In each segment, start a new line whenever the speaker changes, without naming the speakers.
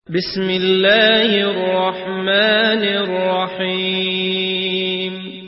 بسم الله الرحمن الرحيم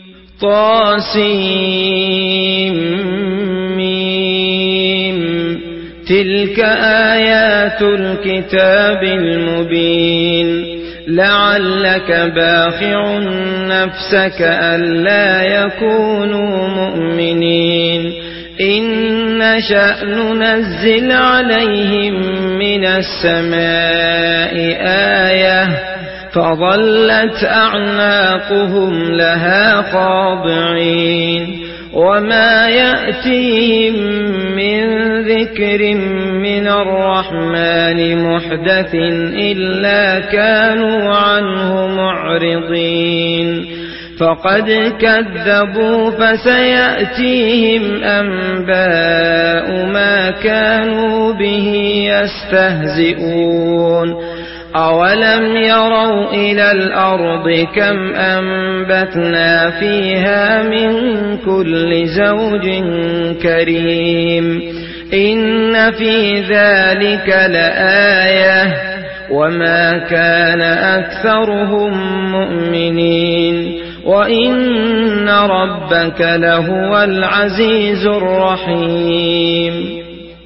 طاسيم تلك آيات الكتاب المبين لعلك باخع نفسك ألا يكونوا مؤمنين إن نشأ ننزل عليهم من السماء آية فظلت أعناقهم لها خاضعين وما يأتيهم من ذكر من الرحمن محدث إلا كانوا عنه معرضين فقد كذبوا فسيأتيهم أنباء ما كانوا به يستهزئون أولم يروا إلى الأرض كم أنبتنا فيها من كل زوج كريم إن في ذلك لآية وما كان أكثرهم مؤمنين وإن ربك لهو العزيز الرحيم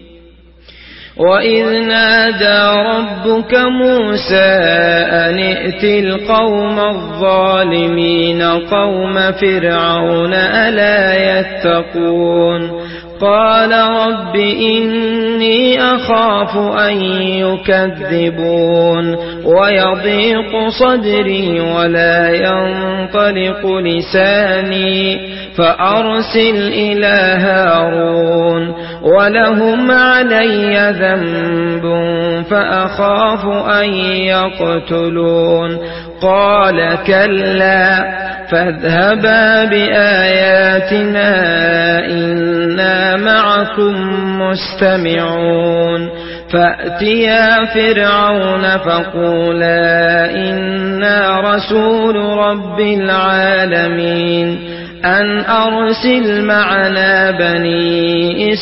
وإذ نادى ربك موسى أن ائت القوم الظالمين قوم فرعون ألا يتقون قال رب إني أخاف أن يكذبون ويضيق صدري ولا ينطلق لساني فأرسل إلى هارون ولهم علي ذنب فأخاف أن يقتلون قال كلا فاذهبا بآياتنا إنا معكم مستمعون فأتيا فرعون فقولا إنا رسول رب العالمين أن أرسل معنا بني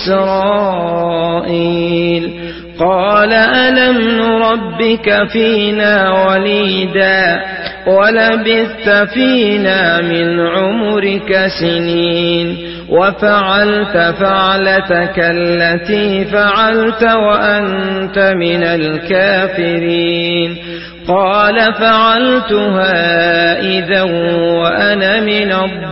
إسرائيل قال ألم نربك فينا وليدا ولبثت فينا من عمرك سنين وفعلت فعلتك التي فعلت وأنت من الكافرين قال فعلتها إذا وأنا من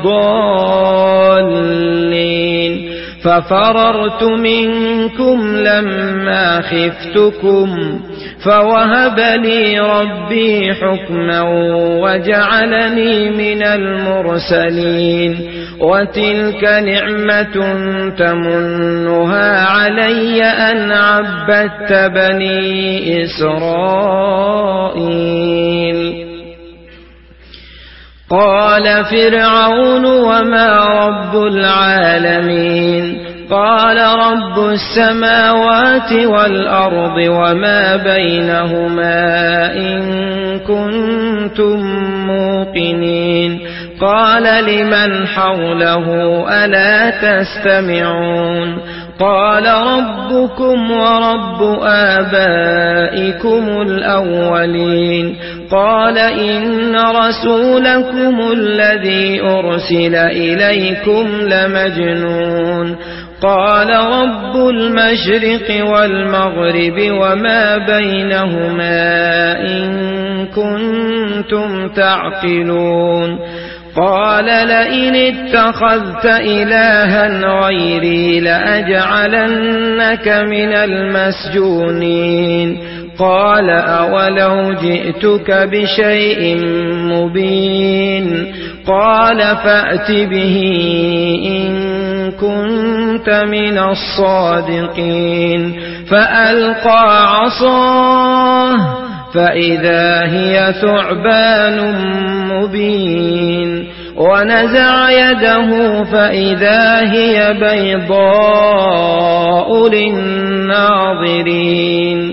الضالين ففررت منكم لما خفتكم فوهب لي ربي حكما وجعلني من المرسلين وتلك نعمة تمنها علي أن عبدت بني إسرائيل قال فرعون وما رب العالمين قال رب السماوات والأرض وما بينهما إن كنتم موقنين قال لمن حوله ألا تستمعون قال ربكم ورب آبائكم الأولين قال إن رسولكم الذي أرسل إليكم لمجنون قال رب المشرق والمغرب وما بينهما إن كنتم تعقلون قال لئن اتخذت إلها غيري لأجعلنك من المسجونين قال أولو جئتك بشيء مبين قال فأت به إن كنت من الصادقين فألقى عصاه فإذا هي ثعبان مبين ونزع يده فإذا هي بيضاء للناظرين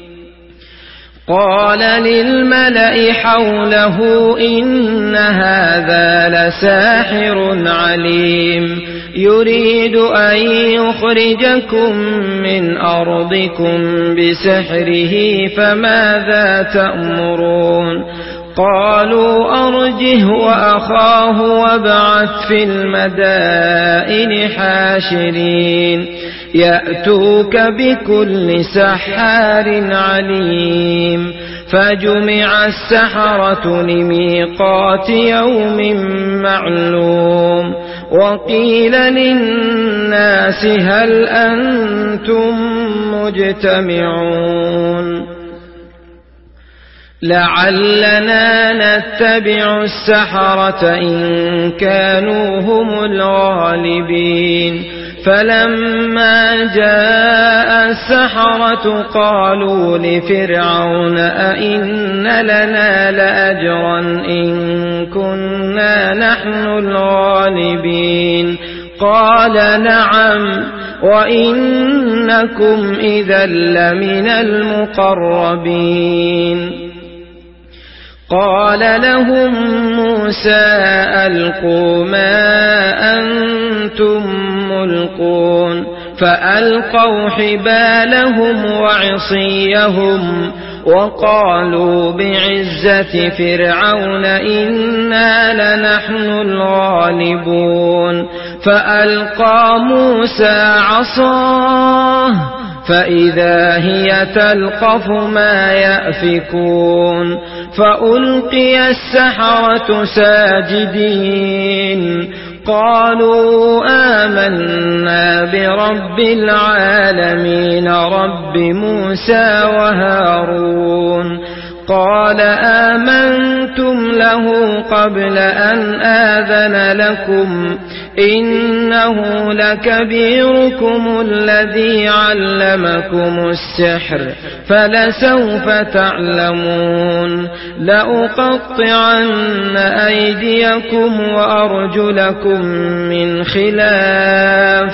قال للملأ حوله إن هذا لساحر عليم يريد أن يخرجكم من أرضكم بسحره فماذا تأمرون قالوا أرجه وأخاه وابعث في المدائن حاشرين يأتوك بكل سحار عليم فجمع السحرة لميقات يوم معلوم وقيل للناس هل أنتم مجتمعون لعلنا نتبع السحرة إن كانوا هم الغالبين فلما جاء السحرة قالوا لفرعون أئن لنا لأجرا إن كنا نحن الغالبين قال نعم وإنكم إذا لمن المقربين قال لهم موسى ألقوا ما أنتم ملقون فألقوا حبالهم وعصيهم وقالوا بعزة فرعون إنا لنحن الغالبون فألقى موسى عصاه فإذا هي تلقف ما يأفكون فألقي السحرة ساجدين قالوا آمنا برب العالمين رب موسى وهارون قال آمنتم له قبل أن آذن لكم إنه لكبيركم الذي علمكم السحر فلسوف تعلمون لأقطعن أيديكم وأرجلكم من خلاف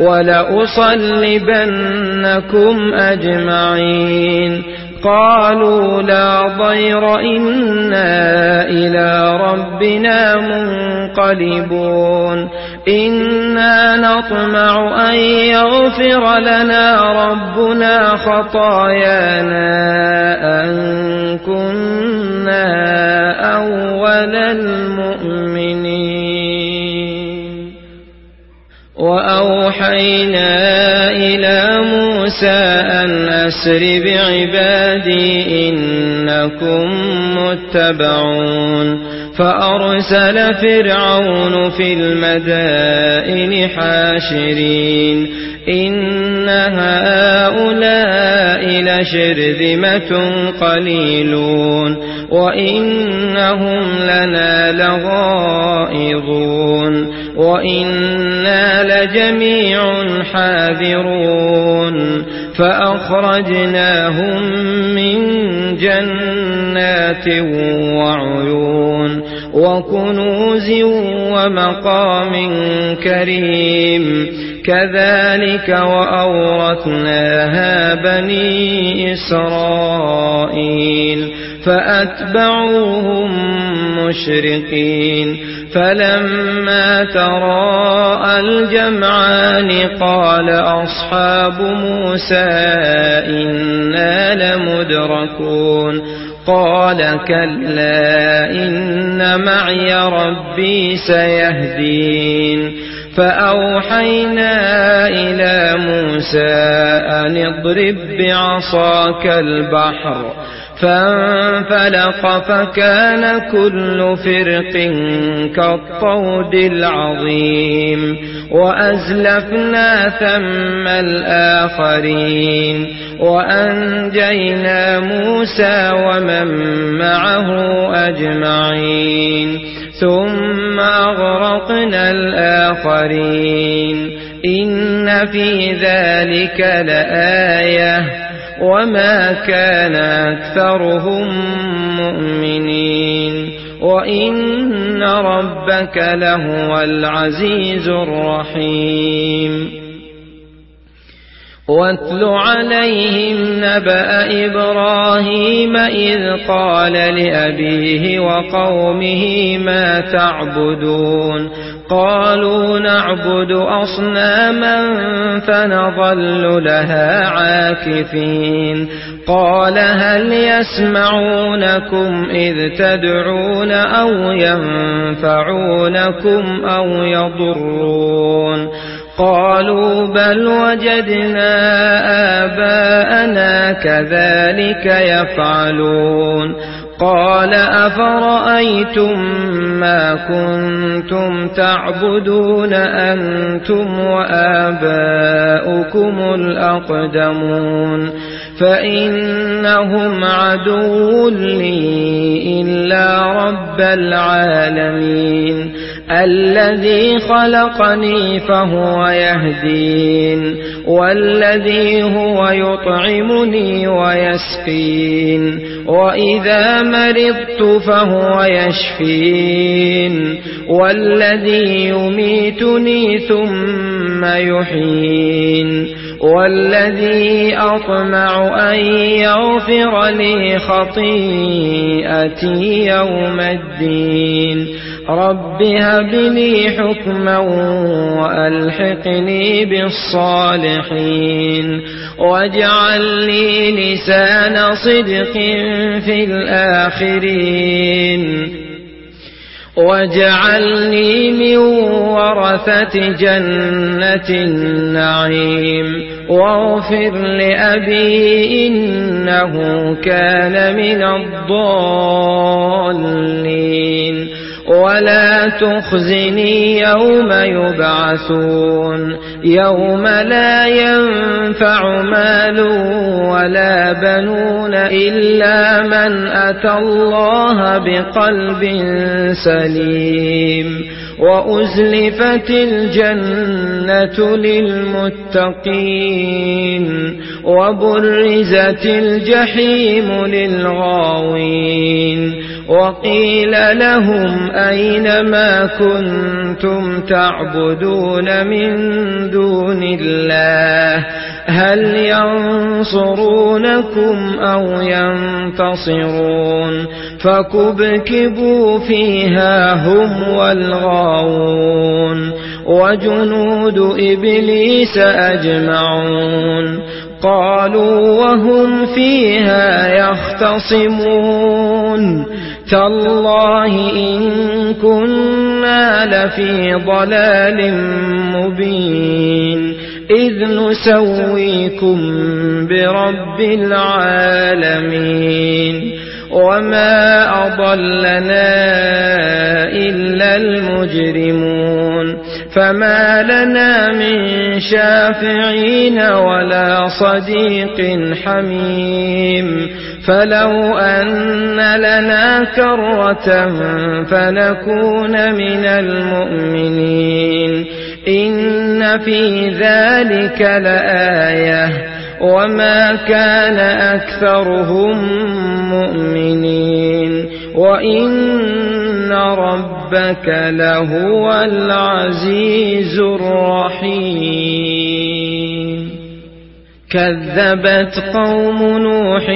ولأصلبنكم أجمعين قالوا لا ضير إنا إلى ربنا منقلبون إنا نطمع أن يغفر لنا ربنا خطايانا أن كنا أول المؤمنين وأوحينا إلى موسى أن أسر بعبادي إنكم متبعون فأرسل فرعون في المدائن حاشرين إن هؤلاء لشرذمة قليلون وإنهم لنا لغائظون وإنا لجميع حاذرون فأخرجناهم من جنات وعيون وكنوز ومقام كريم كذلك وأورثناها بني إسرائيل فأتبعوهم مشرقين فلما تراءى الجمعان قال أصحاب موسى إنا لمدركون قال كلا إن معي ربي سيهدين فأوحينا إلى موسى أن اضرب بعصاك البحر فانفلق فكان كل فرق كالطود العظيم وأزلفنا ثم الآخرين وأنجينا موسى ومن معه أجمعين ثم أغرقنا الآخرين إن في ذلك لآية وما كان أكثرهم مؤمنين وإن ربك لهو العزيز الرحيم واتل عليهم نبأ إبراهيم إذ قال لأبيه وقومه ما تعبدون قالوا نعبد أصناما فنظل لها عاكفين قال هل يسمعونكم إذ تدعون أو ينفعونكم أو يضرون قالوا بل وجدنا آباءنا كذلك يفعلون قال أفرأيتم ما كنتم تعبدون أنتم وآباؤكم الأقدمون فإنهم عدو لي إلا رب العالمين الذي خلقني فهو يهدين والذي هو يطعمني ويسقين وإذا مرضت فهو يشفين والذي يميتني ثم يحيين والذي أطمع أن يغفر لي خطيئتي يوم الدين رب هب لي حكما وألحقني بالصالحين واجعل لي لسان صدق في الآخرين واجعلني من ورثة جنة النعيم واغفر لأبي إنه كان من الضالين ولا تخزني يوم يبعثون يوم لا ينفع مال ولا بنون إلا من أتى الله بقلب سليم وأزلفت الجنة للمتقين وبرزت الجحيم للغاوين وقيل لهم أين ما كنتم تعبدون من دون الله هل ينصرونكم أو ينتصرون فكبكبوا فيها هم والغاوون وجنود إبليس أجمعون قالوا وهم فيها يختصمون تالله إن كنا لفي ضلال مبين إذ نسويكم برب العالمين وما أضلنا إلا المجرمون فما لنا من شافعين ولا صديق حميم فلو أن لنا كرة فنكون من المؤمنين إن في ذلك لآية وما كان أكثرهم مؤمنين وإن ربك لهو العزيز الرحيم كذبت قوم نوح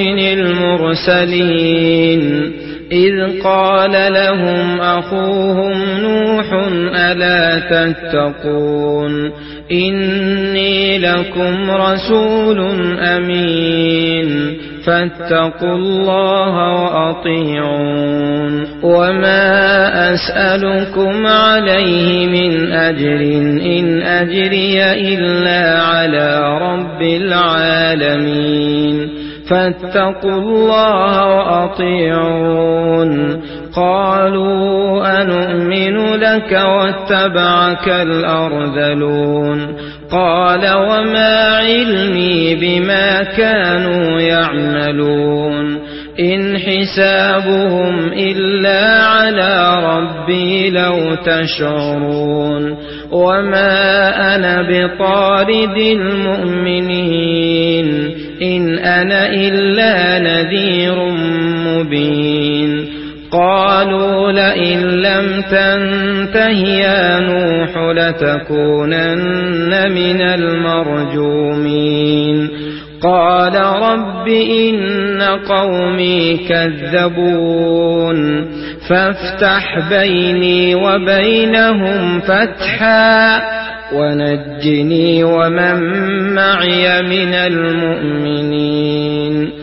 المرسلين إذ قال لهم أخوهم نوح ألا تتقون إني لكم رسول أمين فاتقوا الله وأطيعون وما أسألكم عليه من أجر إن أجري إلا على رب العالمين فاتقوا الله وأطيعون قالوا أنؤمن لك واتبعك الأرذلون قال وما علمي بما كانوا يعملون إن حسابهم إلا على ربي لو تشعرون وما أنا بطارد المؤمنين إن أنا إلا نذير مبين قالوا لئن لم تنته يا نوح لتكونن من المرجومين قال رب إن قومي كذبون فافتح بيني وبينهم فتحا ونجني ومن معي من المؤمنين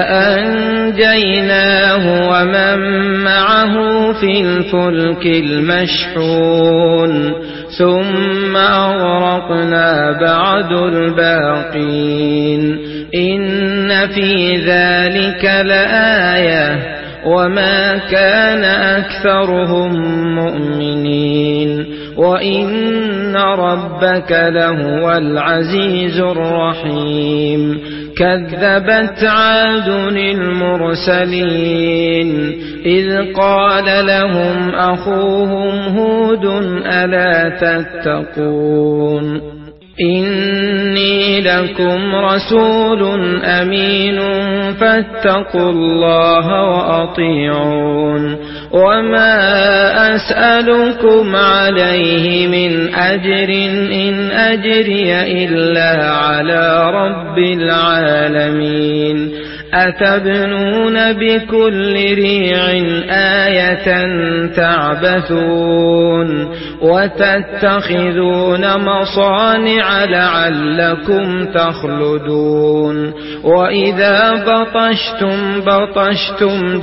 فأنجيناه ومن معه في الفلك المشحون ثم أغرقنا بعد الباقين إن في ذلك لآية وما كان أكثرهم مؤمنين وإن ربك لهو العزيز الرحيم كذبت عاد المرسلين إذ قال لهم أخوهم هود ألا تتقون إني لكم رسول أمين فاتقوا الله وأطيعون وما أسألكم عليه من أجر إن أجري إلا على رب العالمين أتبنون بكل ريع آية تعبثون وتتخذون مصانع لعلكم تخلدون وإذا بطشتم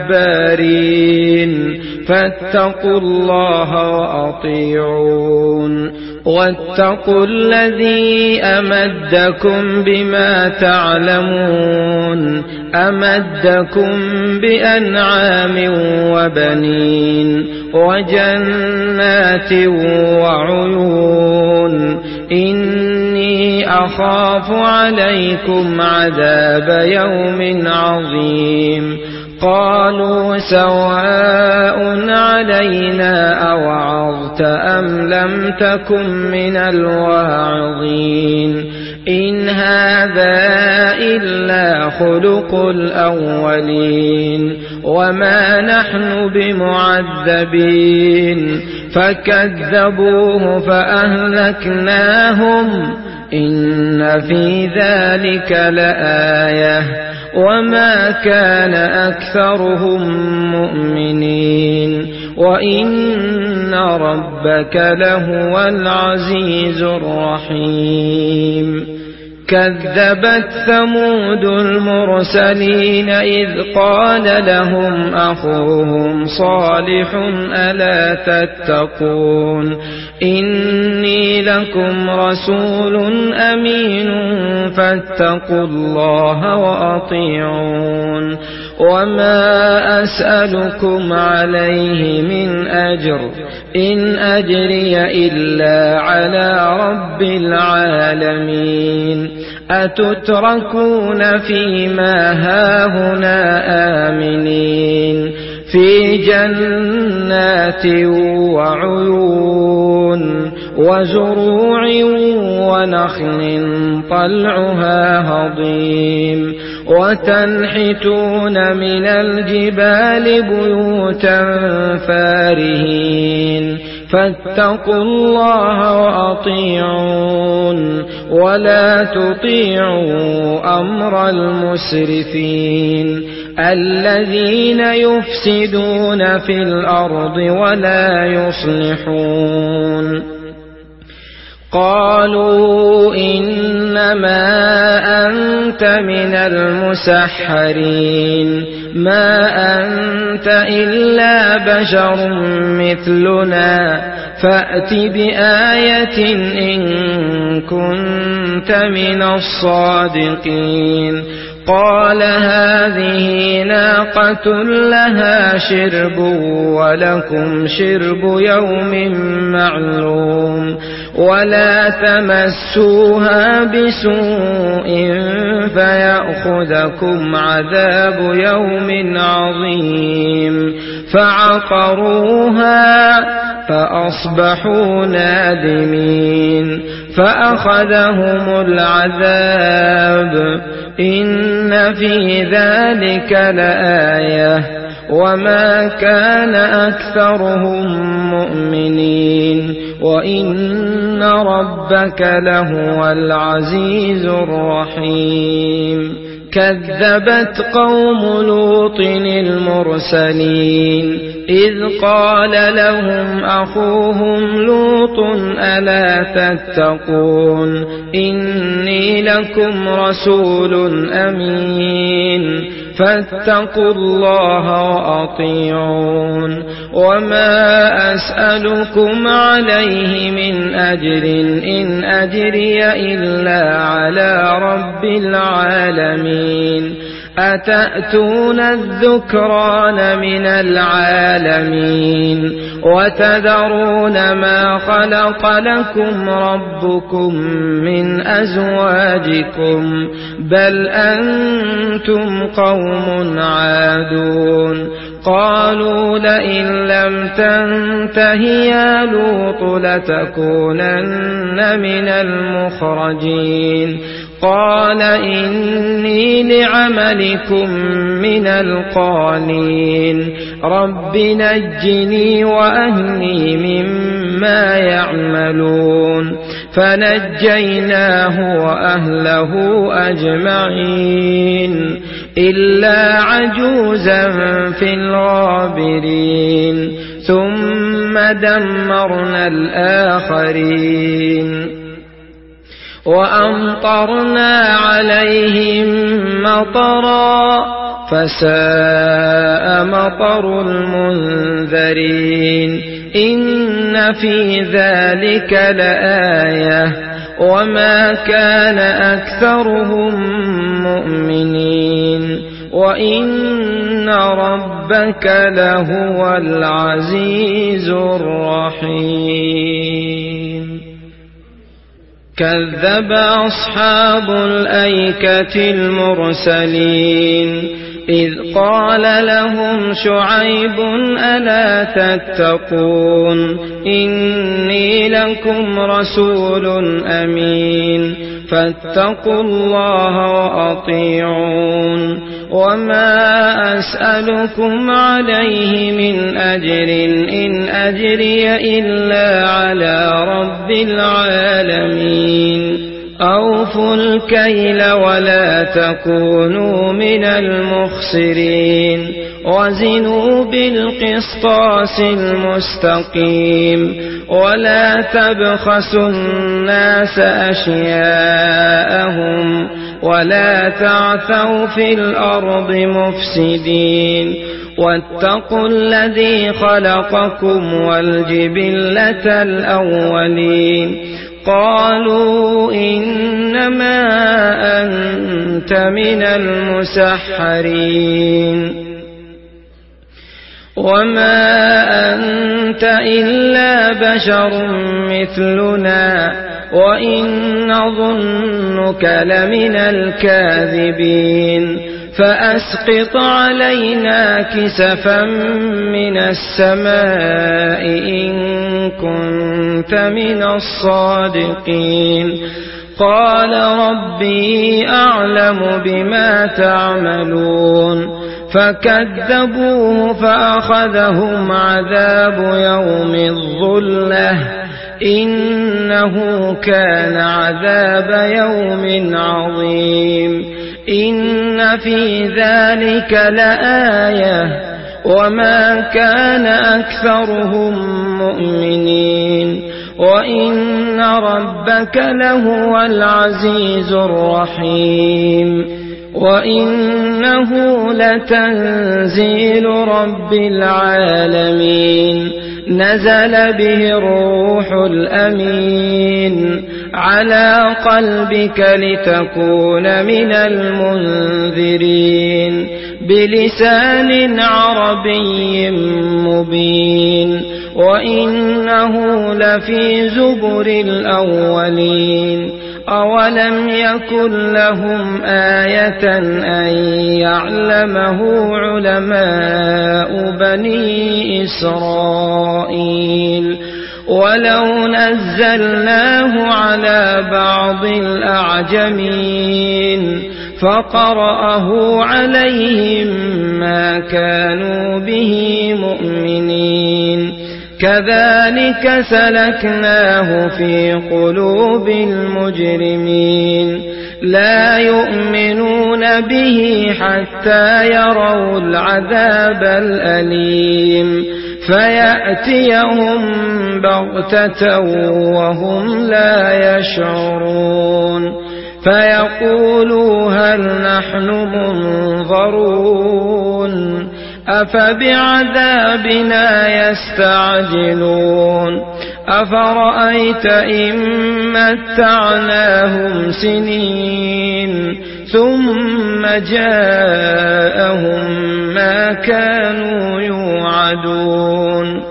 جبارين فاتقوا الله وأطيعون واتقوا الذي أمدكم بما تعلمون أمدكم بأنعام وبنين وجنات وعيون إني أخاف عليكم عذاب يوم عظيم قالوا سواء علينا أوعظت أم لم تكن من الواعظين إن هذا إلا خلق الأولين وما نحن بمعذبين فكذبوه فأهلكناهم إن في ذلك لآية وما كان أكثرهم مؤمنين وإن ربك لهو العزيز الرحيم كذبت ثمود المرسلين إذ قال لهم أخوهم صالح ألا تتقون إني لكم رسول أمين فاتقوا الله وأطيعون وما أسألكم عليه من أجر إن أجري إلا على رب العالمين أتتركون فيما هاهنا آمنين في جنات وعيون وزروع ونخل طلعها هضيم وتنحتون من الجبال بيوتا فارهين فاتقوا الله وأطيعون ولا تطيعوا أمر المسرفين الذين يفسدون في الأرض ولا يصلحون قالوا إنما أنت من المسحرين ما أنت إلا بشر مثلنا فأت بآية إن كنت من الصادقين قال هذه ناقة لها شرب ولكم شرب يوم معلوم ولا تمسوها بسوء فيأخذكم عذاب يوم عظيم فعقروها فأصبحوا نادمين فأخذهم العذاب إن في ذلك لآية وما كان أكثرهم مؤمنين وإن ربك لهو العزيز الرحيم كذبت قوم لوط المرسلين إذ قال لهم أخوهم لوط ألا تتقون إني لكم رسول أمين فاتقوا الله وأطيعون وما أسألكم عليه من أجر إن أجري إلا على رب العالمين أتأتون الذكران من العالمين وتذرون ما خلق لكم ربكم من أزواجكم بل أنتم قوم عادون قالوا لئن لم تنته يا لوط لتكونن من المخرجين قال إني لعملكم من القالين رب نجني وأهلي مما يعملون فنجيناه وأهله أجمعين إلا عجوزا في الغابرين ثم دمرنا الآخرين وأمطرنا عليهم مطرا فساء مطر المنذرين إن في ذلك لآية وما كان أكثرهم مؤمنين وإن ربك لهو العزيز الرحيم كذب أصحاب الأيكة المرسلين إذ قال لهم شعيب ألا تتقون إني لكم رسول أمين فاتقوا الله وأطيعون وما أسألكم عليه من أجر إن أجري إلا على رب العالمين أوفوا الكيل ولا تكونوا من المخسرين وزنوا بالقسطاس المستقيم ولا تبخسوا الناس أشياءهم ولا تعثوا في الأرض مفسدين واتقوا الذي خلقكم والجبلة الأولين قالوا إنما أنت من المسحرين وما أنت إلا بشر مثلنا وإن نظنك لمن الكاذبين فأسقط علينا كسفا من السماء إن كنت من الصادقين قال ربي أعلم بما تعملون فكذبوه فأخذهم عذاب يوم الظلة إنه كان عذاب يوم عظيم إن في ذلك لآية وما كان أكثرهم مؤمنين وإن ربك لهو العزيز الرحيم وإنه لتنزيل رب العالمين نزل به الروح الأمين على قلبك لتكون من المنذرين بلسان عربي مبين وإنه لفي زبر الأولين أولم يكن لهم آية أن يعلمه علماء بني إسرائيل ولو نزلناه على بعض الأعجمين فقرأه عليهم ما كانوا به مؤمنين كذلك سلكناه في قلوب المجرمين لا يؤمنون به حتى يروا العذاب الأليم فيأتيهم بغتة وهم لا يشعرون فيقولوا هل نحن منظرون أفبعذابنا يستعجلون أفرأيت إن متعناهم سنين ثم جاءهم ما كانوا يوعدون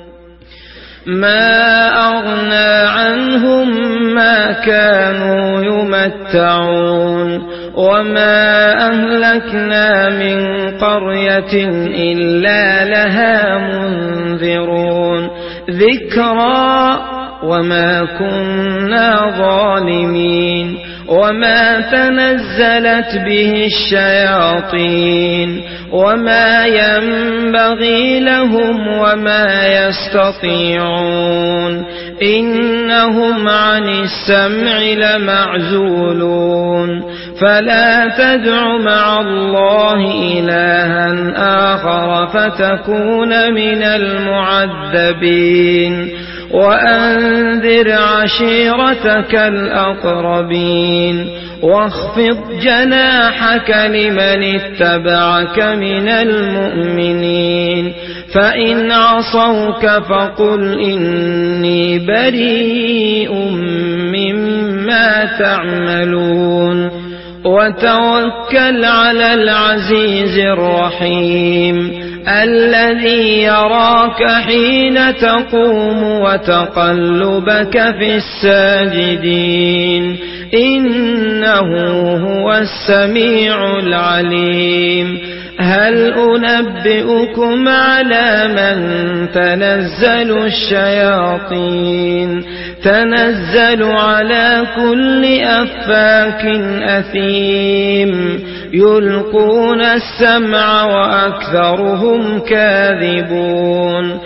ما أغنى عنهم ما كانوا يمتعون وما أهلكنا من قرية إلا لها منذرون ذكرى وما كنا ظالمين وما تنزلت به الشياطين وما ينبغي لهم وما يستطيعون إنهم عن السمع لمعزولون فلا تدع مع الله إلها آخر فتكون من المعذبين وأنذر عشيرتك الأقربين واخفض جناحك لمن اتبعك من المؤمنين فإن عصوك فقل إني بريء مما تعملون وتوكل على العزيز الرحيم الذي يراك حين تقوم وتقلبك في الساجدين إنه هو السميع العليم هل أنبئكم على من تنزل الشياطين تنزل على كل أفاك أثيم يلقون السمع وأكثرهم كاذبون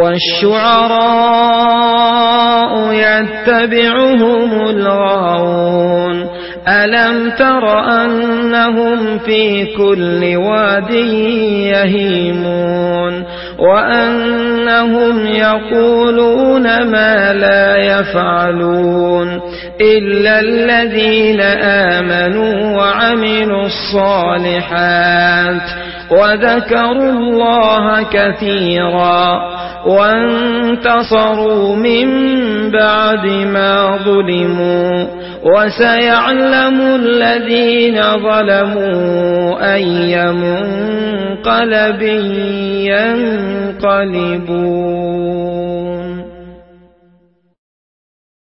والشعراء يتبعهم الغاوون ألم تر أنهم في كل واد يهيمون وأنهم يقولون ما لا يفعلون إلا الذين آمنوا وعملوا الصالحات وذكروا الله كثيرا وانتصروا من بعد ما ظلموا وسيعلم الذين ظلموا أي منقلب ينقلبون